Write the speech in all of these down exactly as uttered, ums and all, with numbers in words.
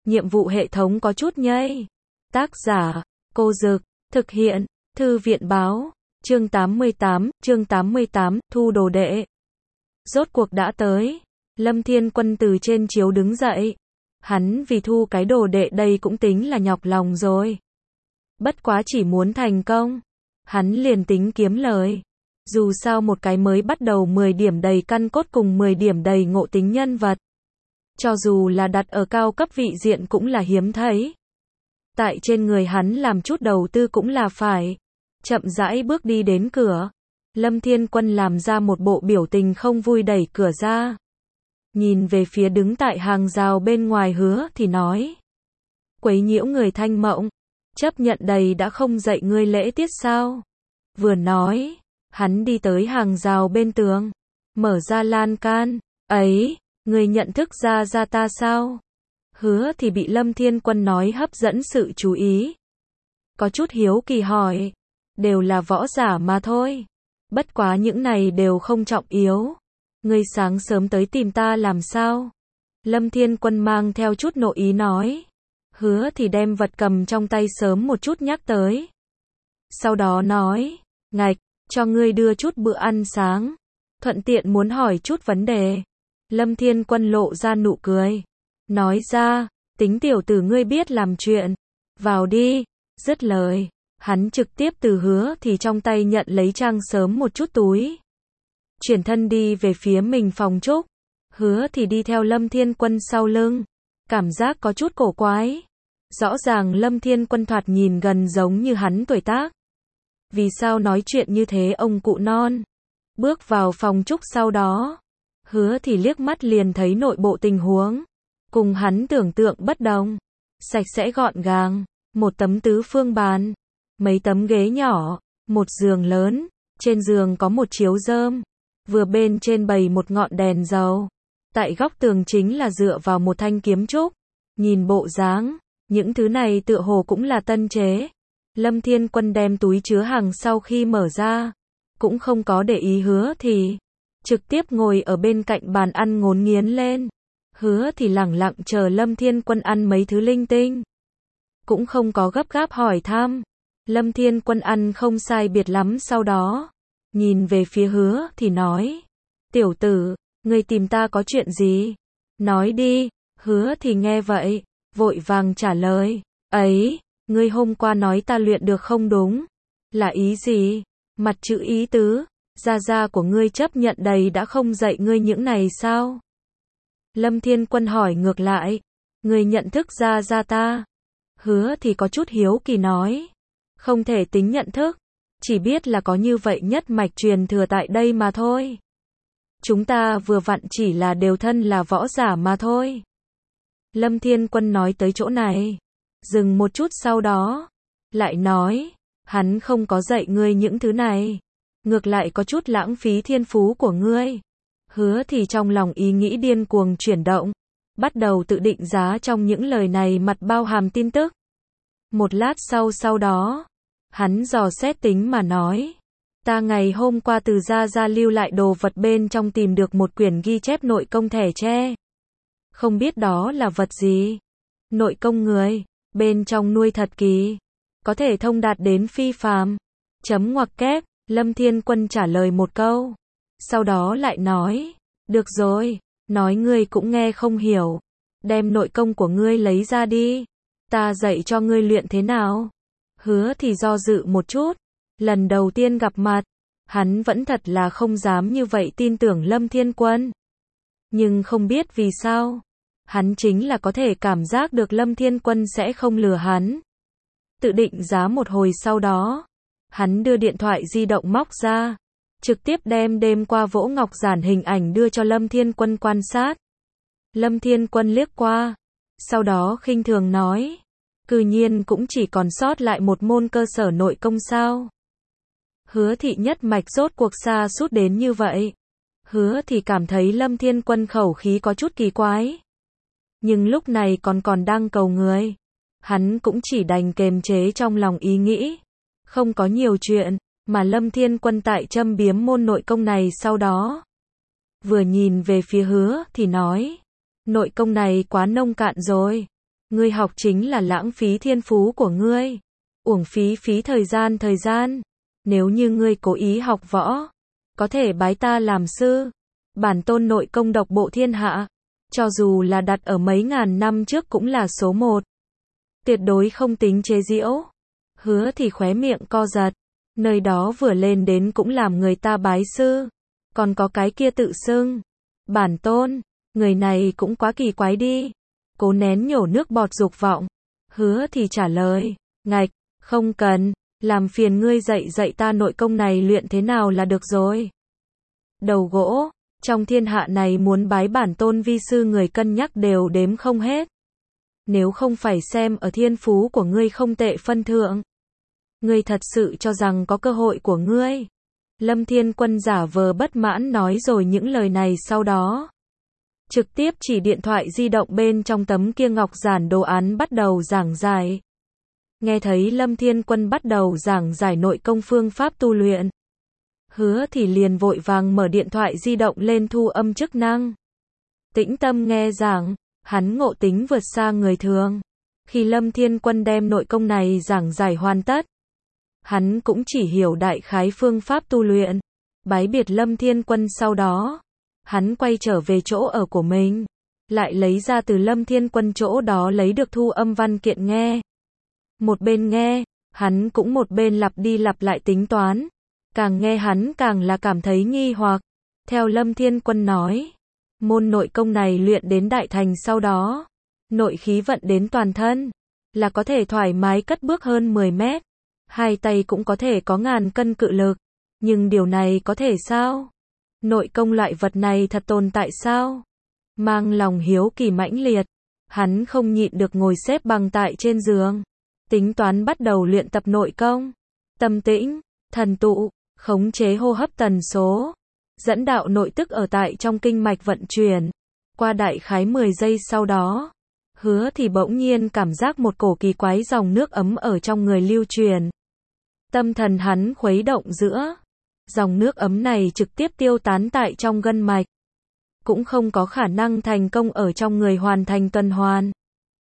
nhiệm vụ hệ thống có chút nhây. Tác giả, Cô Dực, thực hiện, Thư viện báo, chương tám mươi tám, chương tám mươi tám, thu đồ đệ. Rốt cuộc đã tới, Lâm Thiên Quân từ trên chiếu đứng dậy. Hắn vì thu cái đồ đệ đây cũng tính là nhọc lòng rồi. Bất quá chỉ muốn thành công, hắn liền tính kiếm lời. Dù sao một cái mới bắt đầu mười điểm đầy căn cốt cùng mười điểm đầy ngộ tính nhân vật. Cho dù là đặt ở cao cấp vị diện cũng là hiếm thấy. Tại trên người hắn làm chút đầu tư cũng là phải. Chậm rãi bước đi đến cửa. Lâm Thiên Quân làm ra một bộ biểu tình không vui đẩy cửa ra. Nhìn về phía đứng tại hàng rào bên ngoài Hứa thì nói. Quấy nhiễu người Thanh Mộng. Chấp nhận đầy đã không dạy ngươi lễ tiết sao? Vừa nói, hắn đi tới hàng rào bên tường. Mở ra lan can. Ấy, ngươi nhận thức ra ra ta sao? Hứa thì bị Lâm Thiên Quân nói hấp dẫn sự chú ý. Có chút hiếu kỳ hỏi. Đều là võ giả mà thôi. Bất quá những này đều không trọng yếu. Ngươi sáng sớm tới tìm ta làm sao? Lâm Thiên Quân mang theo chút nội ý nói. Hứa thì đem vật cầm trong tay sớm một chút nhắc tới. Sau đó nói. Ngạch, cho ngươi đưa chút bữa ăn sáng. Thuận tiện muốn hỏi chút vấn đề. Lâm Thiên Quân lộ ra nụ cười. Nói ra, tính tiểu tử ngươi biết làm chuyện. Vào đi, dứt lời. Hắn trực tiếp từ Hứa thì trong tay nhận lấy trang sớm một chút túi. Chuyển thân đi về phía mình phòng trúc. Hứa thì đi theo Lâm Thiên Quân sau lưng. Cảm giác có chút cổ quái. Rõ ràng Lâm Thiên Quân thoạt nhìn gần giống như hắn tuổi tác. Vì sao nói chuyện như thế ông cụ non? Bước vào phòng trúc sau đó. Hứa thì liếc mắt liền thấy nội bộ tình huống. Cùng hắn tưởng tượng bất đồng. Sạch sẽ gọn gàng. Một tấm tứ phương bàn. Mấy tấm ghế nhỏ. Một giường lớn. Trên giường có một chiếu rơm. Vừa bên trên bày một ngọn đèn dầu. Tại góc tường chính là dựa vào một thanh kiếm trúc. Nhìn bộ dáng, những thứ này tựa hồ cũng là tân chế. Lâm Thiên Quân đem túi chứa hàng sau khi mở ra. Cũng không có để ý Hứa thì. Trực tiếp ngồi ở bên cạnh bàn ăn ngốn nghiến lên. Hứa thì lẳng lặng chờ Lâm Thiên Quân ăn mấy thứ linh tinh. Cũng không có gấp gáp hỏi thăm. Lâm Thiên Quân ăn không sai biệt lắm sau đó. Nhìn về phía Hứa thì nói. Tiểu tử, ngươi tìm ta có chuyện gì? Nói đi. Hứa thì nghe vậy. Vội vàng trả lời. Ấy, ngươi hôm qua nói ta luyện được không đúng? Là ý gì? Mặt chữ ý tứ. Gia gia của ngươi chấp nhận đầy đã không dạy ngươi những này sao? Lâm Thiên Quân hỏi ngược lại. Ngươi nhận thức gia gia ta? Hứa thì có chút hiếu kỳ nói. Không thể tính nhận thức. Chỉ biết là có như vậy nhất mạch truyền thừa tại đây mà thôi. Chúng ta vừa vặn chỉ là đều thân là võ giả mà thôi. Lâm Thiên Quân nói tới chỗ này. Dừng một chút sau đó. Lại nói. Hắn không có dạy ngươi những thứ này. Ngược lại có chút lãng phí thiên phú của ngươi. Hứa thì trong lòng ý nghĩ điên cuồng chuyển động. Bắt đầu tự định giá trong những lời này mặt bao hàm tin tức. Một lát sau sau đó. Hắn dò xét tính mà nói. Ta ngày hôm qua từ gia gia lưu lại đồ vật bên trong tìm được một quyển ghi chép nội công thẻ tre. Không biết đó là vật gì? Nội công người. Bên trong nuôi thật kỳ. Có thể thông đạt đến phi phàm. Chấm ngoặc kép. Lâm Thiên Quân trả lời một câu. Sau đó lại nói. Được rồi. Nói ngươi cũng nghe không hiểu. Đem nội công của ngươi lấy ra đi. Ta dạy cho ngươi luyện thế nào? Hứa thì do dự một chút. Lần đầu tiên gặp mặt. Hắn vẫn thật là không dám như vậy tin tưởng Lâm Thiên Quân. Nhưng không biết vì sao. Hắn chính là có thể cảm giác được Lâm Thiên Quân sẽ không lừa hắn. Tự định giá một hồi sau đó. Hắn đưa điện thoại di động móc ra. Trực tiếp đem đêm qua Vỗ Ngọc Giản hình ảnh đưa cho Lâm Thiên Quân quan sát. Lâm Thiên Quân liếc qua. Sau đó khinh thường nói. Cư nhiên cũng chỉ còn sót lại một môn cơ sở nội công sao. Hứa thị nhất mạch rốt cuộc xa sút đến như vậy. Hứa thì cảm thấy Lâm Thiên Quân khẩu khí có chút kỳ quái. Nhưng lúc này còn còn đang cầu người. Hắn cũng chỉ đành kềm chế trong lòng ý nghĩ. Không có nhiều chuyện, mà Lâm Thiên Quân tại châm biếm môn nội công này sau đó. Vừa nhìn về phía Hứa thì nói. Nội công này quá nông cạn rồi. Ngươi học chính là lãng phí thiên phú của ngươi. Uổng phí phí thời gian thời gian. Nếu như ngươi cố ý học võ, có thể bái ta làm sư. Bản tôn nội công độc bộ thiên hạ, cho dù là đặt ở mấy ngàn năm trước cũng là số một. Tuyệt đối không tính chế giễu. Hứa thì khóe miệng co giật. Nơi đó vừa lên đến cũng làm người ta bái sư. Còn có cái kia tự xưng bản tôn, người này cũng quá kỳ quái đi. Cố nén nhổ nước bọt dục vọng. Hứa thì trả lời, ngạch, không cần, làm phiền ngươi dạy dạy ta nội công này luyện thế nào là được rồi. Đầu gỗ, trong thiên hạ này muốn bái bản tôn vi sư người cân nhắc đều đếm không hết. Nếu không phải xem ở thiên phú của ngươi không tệ phân thượng, ngươi thật sự cho rằng có cơ hội của ngươi. Lâm Thiên Quân giả vờ bất mãn nói rồi những lời này sau đó. Trực tiếp chỉ điện thoại di động bên trong tấm kia ngọc giản đồ án bắt đầu giảng giải. Nghe thấy Lâm Thiên Quân bắt đầu giảng giải nội công phương pháp tu luyện. Hứa thì liền vội vàng mở điện thoại di động lên thu âm chức năng. Tĩnh tâm nghe giảng, hắn ngộ tính vượt xa người thường. Khi Lâm Thiên Quân đem nội công này giảng giải hoàn tất, hắn cũng chỉ hiểu đại khái phương pháp tu luyện. Bái biệt Lâm Thiên Quân sau đó, hắn quay trở về chỗ ở của mình, lại lấy ra từ Lâm Thiên Quân chỗ đó lấy được thu âm văn kiện nghe. Một bên nghe, hắn cũng một bên lặp đi lặp lại tính toán. Càng nghe hắn càng là cảm thấy nghi hoặc. Theo Lâm Thiên Quân nói, môn nội công này luyện đến đại thành sau đó, nội khí vận đến toàn thân, là có thể thoải mái cất bước hơn mười mét. Hai tay cũng có thể có ngàn cân cự lực. Nhưng điều này có thể sao? Nội công loại vật này thật tồn tại sao? Mang lòng hiếu kỳ mãnh liệt, hắn không nhịn được ngồi xếp bằng tại trên giường. Tính toán bắt đầu luyện tập nội công. Tâm tĩnh, thần tụ, khống chế hô hấp tần số. Dẫn đạo nội tức ở tại trong kinh mạch vận chuyển. Qua đại khái mười giây sau đó, hứa thì bỗng nhiên cảm giác một cổ kỳ quái dòng nước ấm ở trong người lưu truyền. Tâm thần hắn khuấy động giữa. Dòng nước ấm này trực tiếp tiêu tán tại trong gân mạch. Cũng không có khả năng thành công ở trong người hoàn thành tuần hoàn.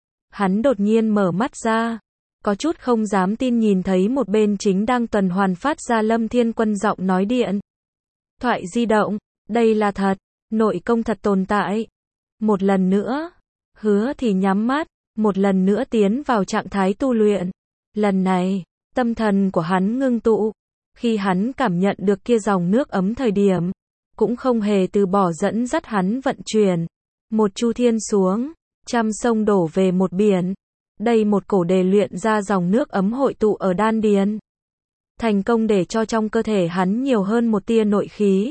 Hắn đột nhiên mở mắt ra. Có chút không dám tin nhìn thấy một bên chính đang tuần hoàn phát ra Lâm Thiên Quân giọng nói điện thoại di động. Đây là thật. Nội công thật tồn tại. Một lần nữa. Hứa thì nhắm mắt. Một lần nữa tiến vào trạng thái tu luyện. Lần này, tâm thần của hắn ngưng tụ. Khi hắn cảm nhận được kia dòng nước ấm thời điểm, cũng không hề từ bỏ dẫn dắt hắn vận chuyển. Một chu thiên xuống, trăm sông đổ về một biển. Đây một cổ đề luyện ra dòng nước ấm hội tụ ở đan điền. Thành công để cho trong cơ thể hắn nhiều hơn một tia nội khí.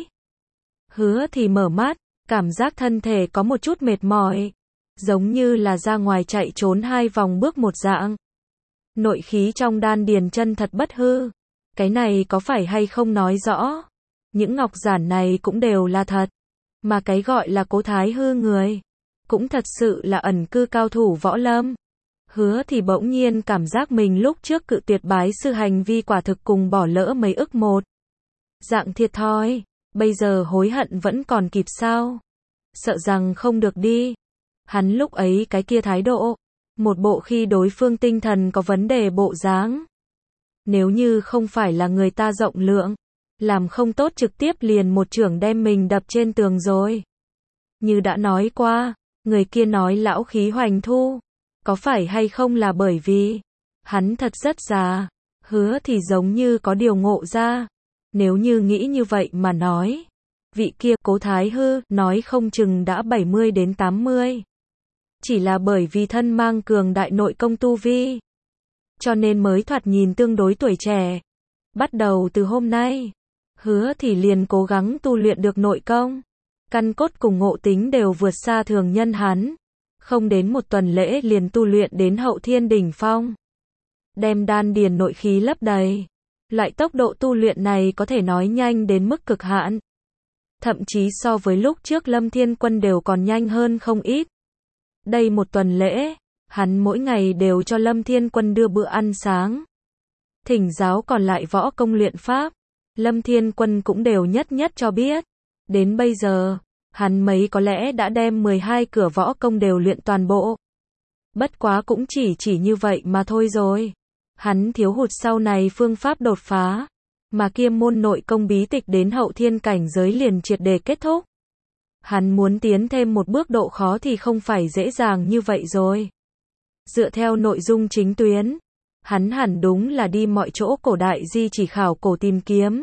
Hứa thì mở mắt, cảm giác thân thể có một chút mệt mỏi. Giống như là ra ngoài chạy trốn hai vòng bước một dạng. Nội khí trong đan điền chân thật bất hư. Cái này có phải hay không nói rõ. Những ngọc giản này cũng đều là thật. Mà cái gọi là Cố Thái Hư người, cũng thật sự là ẩn cư cao thủ võ lâm. Hứa thì bỗng nhiên cảm giác mình lúc trước cự tuyệt bái sư hành vi quả thực cùng bỏ lỡ mấy ức một. Dạng thiệt thòi, bây giờ hối hận vẫn còn kịp sao? Sợ rằng không được đi. Hắn lúc ấy cái kia thái độ, một bộ khi đối phương tinh thần có vấn đề bộ dáng. Nếu như không phải là người ta rộng lượng, làm không tốt trực tiếp liền một chưởng đem mình đập trên tường rồi. Như đã nói qua, người kia nói lão khí hoành thu, có phải hay không là bởi vì hắn thật rất già. Hứa thì giống như có điều ngộ ra. Nếu như nghĩ như vậy mà nói, vị kia Cố Thái Hư nói không chừng đã bảy mươi đến tám mươi. Chỉ là bởi vì thân mang cường đại nội công tu vi, cho nên mới thoạt nhìn tương đối tuổi trẻ. Bắt đầu từ hôm nay, hứa thì liền cố gắng tu luyện được nội công. Căn cốt cùng ngộ tính đều vượt xa thường nhân hắn. Không đến một tuần lễ liền tu luyện đến hậu thiên đỉnh phong. Đem đan điền nội khí lấp đầy. Loại tốc độ tu luyện này có thể nói nhanh đến mức cực hạn. Thậm chí so với lúc trước Lâm Thiên Quân đều còn nhanh hơn không ít. Đây một tuần lễ, hắn mỗi ngày đều cho Lâm Thiên Quân đưa bữa ăn sáng. Thỉnh giáo còn lại võ công luyện pháp. Lâm Thiên Quân cũng đều nhất nhất cho biết. Đến bây giờ, hắn mấy có lẽ đã đem mười hai cửa võ công đều luyện toàn bộ. Bất quá cũng chỉ chỉ như vậy mà thôi rồi. Hắn thiếu hụt sau này phương pháp đột phá, mà kia môn nội công bí tịch đến hậu thiên cảnh giới liền triệt để kết thúc. Hắn muốn tiến thêm một bước độ khó thì không phải dễ dàng như vậy rồi. Dựa theo nội dung chính tuyến, hắn hẳn đúng là đi mọi chỗ cổ đại di chỉ khảo cổ tìm kiếm.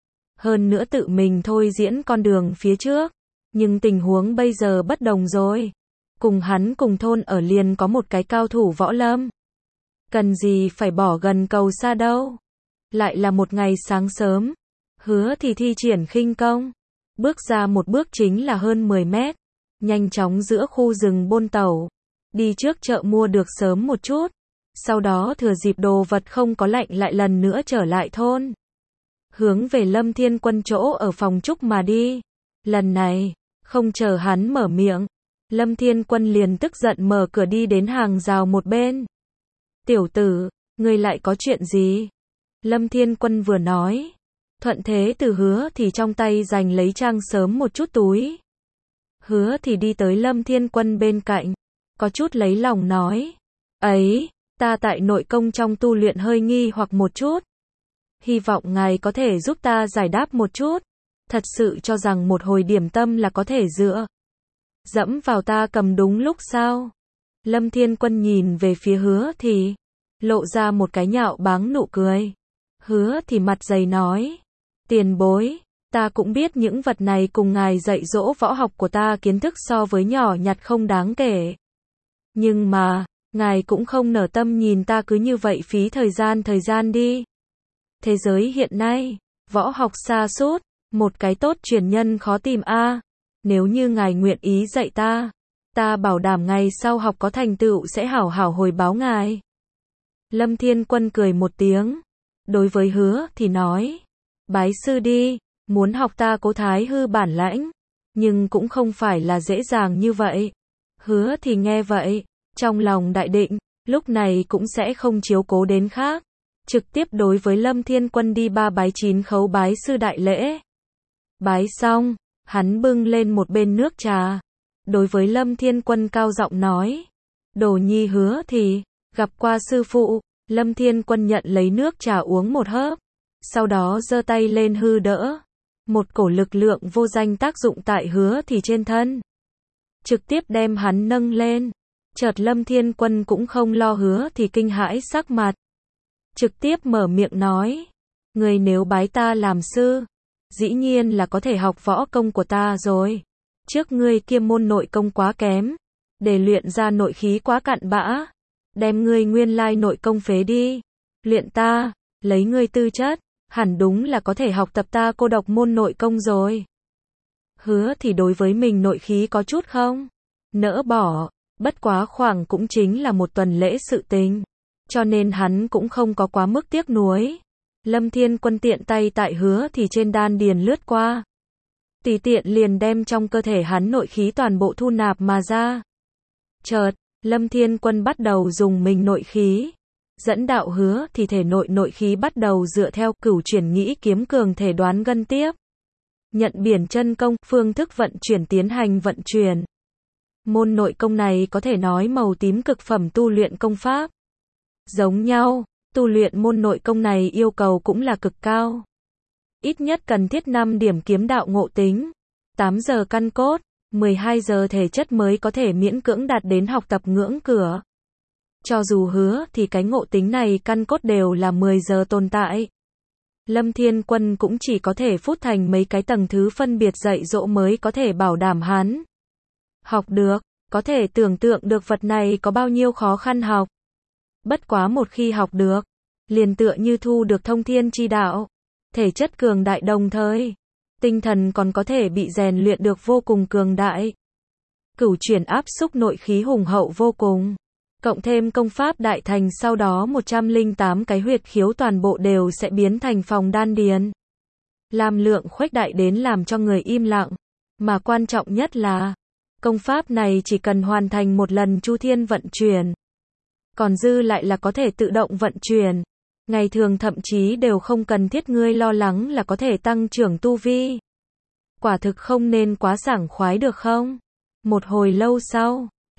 Hơn nữa tự mình thôi diễn con đường phía trước. Nhưng tình huống bây giờ bất đồng rồi. Cùng hắn cùng thôn ở liền có một cái cao thủ võ lâm. Cần gì phải bỏ gần cầu xa đâu. Lại là một ngày sáng sớm. Hứa thì thi triển khinh công. Bước ra một bước chính là hơn mười mét. Nhanh chóng giữa khu rừng bôn tẩu. Đi trước chợ mua được sớm một chút. Sau đó thừa dịp đồ vật không có lạnh lại lần nữa trở lại thôn. Hướng về Lâm Thiên Quân chỗ ở phòng trúc mà đi. Lần này, không chờ hắn mở miệng. Lâm Thiên Quân liền tức giận mở cửa đi đến hàng rào một bên. Tiểu tử, ngươi lại có chuyện gì? Lâm Thiên Quân vừa nói. Thuận thế từ hứa thì trong tay giành lấy trang sớm một chút túi. Hứa thì đi tới Lâm Thiên Quân bên cạnh. Có chút lấy lòng nói. Ấy, ta tại nội công trong tu luyện hơi nghi hoặc một chút. Hy vọng ngài có thể giúp ta giải đáp một chút. Thật sự cho rằng một hồi điểm tâm là có thể dựa dẫm vào ta cầm đúng lúc sao? Lâm Thiên Quân nhìn về phía hứa thì lộ ra một cái nhạo báng nụ cười. Hứa thì mặt dày nói. Tiền bối, ta cũng biết những vật này cùng ngài dạy dỗ võ học của ta kiến thức so với nhỏ nhặt không đáng kể. Nhưng mà, ngài cũng không nở tâm nhìn ta cứ như vậy phí thời gian thời gian đi. Thế giới hiện nay, võ học sa sút, một cái tốt truyền nhân khó tìm a. Nếu như ngài nguyện ý dạy ta, ta bảo đảm ngày sau học có thành tựu sẽ hảo hảo hồi báo ngài. Lâm Thiên Quân cười một tiếng. Đối với hứa thì nói. Bái sư đi, muốn học ta Cố Thái Hư bản lãnh. Nhưng cũng không phải là dễ dàng như vậy. Hứa thì nghe vậy, trong lòng đại định, lúc này cũng sẽ không chiếu cố đến khác. Trực tiếp đối với Lâm Thiên Quân đi ba bái chín khấu bái sư đại lễ. Bái xong, hắn bưng lên một bên nước trà. Đối với Lâm Thiên Quân cao giọng nói. Đồ nhi hứa thì, gặp qua sư phụ. Lâm Thiên Quân nhận lấy nước trà uống một hớp. Sau đó giơ tay lên hư đỡ. Một cổ lực lượng vô danh tác dụng tại hứa thì trên thân. Trực tiếp đem hắn nâng lên. Chợt Lâm Thiên Quân cũng không lo hứa thì kinh hãi sắc mặt. Trực tiếp mở miệng nói. Người nếu bái ta làm sư, dĩ nhiên là có thể học võ công của ta rồi. Trước ngươi kia môn nội công quá kém. Để luyện ra nội khí quá cặn bã. Đem ngươi nguyên lai nội công phế đi. Luyện ta, lấy ngươi tư chất, hẳn đúng là có thể học tập ta cô độc môn nội công rồi. Hứa thì đối với mình nội khí có chút không nỡ bỏ, bất quá khoảng cũng chính là một tuần lễ sự tình. Cho nên hắn cũng không có quá mức tiếc nuối. Lâm Thiên Quân tiện tay tại hứa thì trên đan điền lướt qua. Tùy tiện liền đem trong cơ thể hắn nội khí toàn bộ thu nạp mà ra. Chợt, Lâm Thiên Quân bắt đầu dùng mình nội khí. Dẫn đạo hứa thì thể nội nội khí bắt đầu dựa theo cửu chuyển nghĩ kiếm cường thể đoán gân tiếp. Nhận biển chân công, phương thức vận chuyển tiến hành vận chuyển. Môn nội công này có thể nói màu tím cực phẩm tu luyện công pháp. Giống nhau, tu luyện môn nội công này yêu cầu cũng là cực cao. Ít nhất cần thiết năm điểm kiếm đạo ngộ tính, tám giờ căn cốt, mười hai giờ thể chất mới có thể miễn cưỡng đạt đến học tập ngưỡng cửa. Cho dù hứa thì cái ngộ tính này căn cốt đều là mười giờ tồn tại. Lâm Thiên Quân cũng chỉ có thể phút thành mấy cái tầng thứ phân biệt dạy dỗ mới có thể bảo đảm hắn học được, có thể tưởng tượng được vật này có bao nhiêu khó khăn học. Bất quá một khi học được, liền tựa như thu được thông thiên chi đạo, thể chất cường đại đồng thời, tinh thần còn có thể bị rèn luyện được vô cùng cường đại. Cửu chuyển áp xúc nội khí hùng hậu vô cùng. Cộng thêm công pháp đại thành sau đó một trăm lẻ tám cái huyệt khiếu toàn bộ đều sẽ biến thành phòng đan điền. Làm lượng khuếch đại đến làm cho người im lặng. Mà quan trọng nhất là, công pháp này chỉ cần hoàn thành một lần chu thiên vận chuyển. Còn dư lại là có thể tự động vận chuyển. Ngày thường thậm chí đều không cần thiết ngươi lo lắng là có thể tăng trưởng tu vi. Quả thực không nên quá sảng khoái được không? Một hồi lâu sau,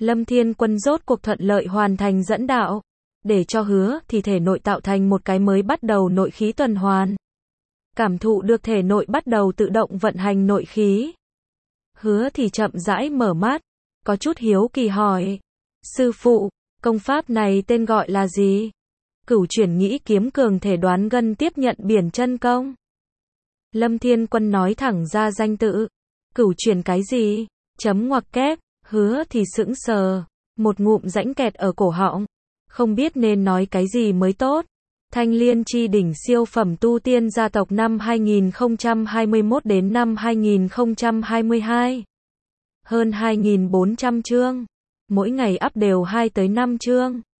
Lâm Thiên Quân rốt cuộc thuận lợi hoàn thành dẫn đạo. Để cho hứa thì thể nội tạo thành một cái mới bắt đầu nội khí tuần hoàn. Cảm thụ được thể nội bắt đầu tự động vận hành nội khí. Hứa thì chậm rãi mở mắt, có chút hiếu kỳ hỏi. Sư phụ, công pháp này tên gọi là gì? Cửu chuyển nghĩ kiếm cường thể đoán gân tiếp nhận biển chân công. Lâm Thiên Quân nói thẳng ra danh tự. Cửu chuyển cái gì? Chấm ngoặc kép, hứa thì sững sờ. Một ngụm rãnh kẹt ở cổ họng. Không biết nên nói cái gì mới tốt. Thanh Liên chi đỉnh siêu phẩm tu tiên gia tộc năm hai nghìn không trăm hai mươi mốt đến năm hai nghìn không trăm hai mươi hai. Hơn hai nghìn bốn trăm chương. Mỗi ngày up đều hai tới năm chương.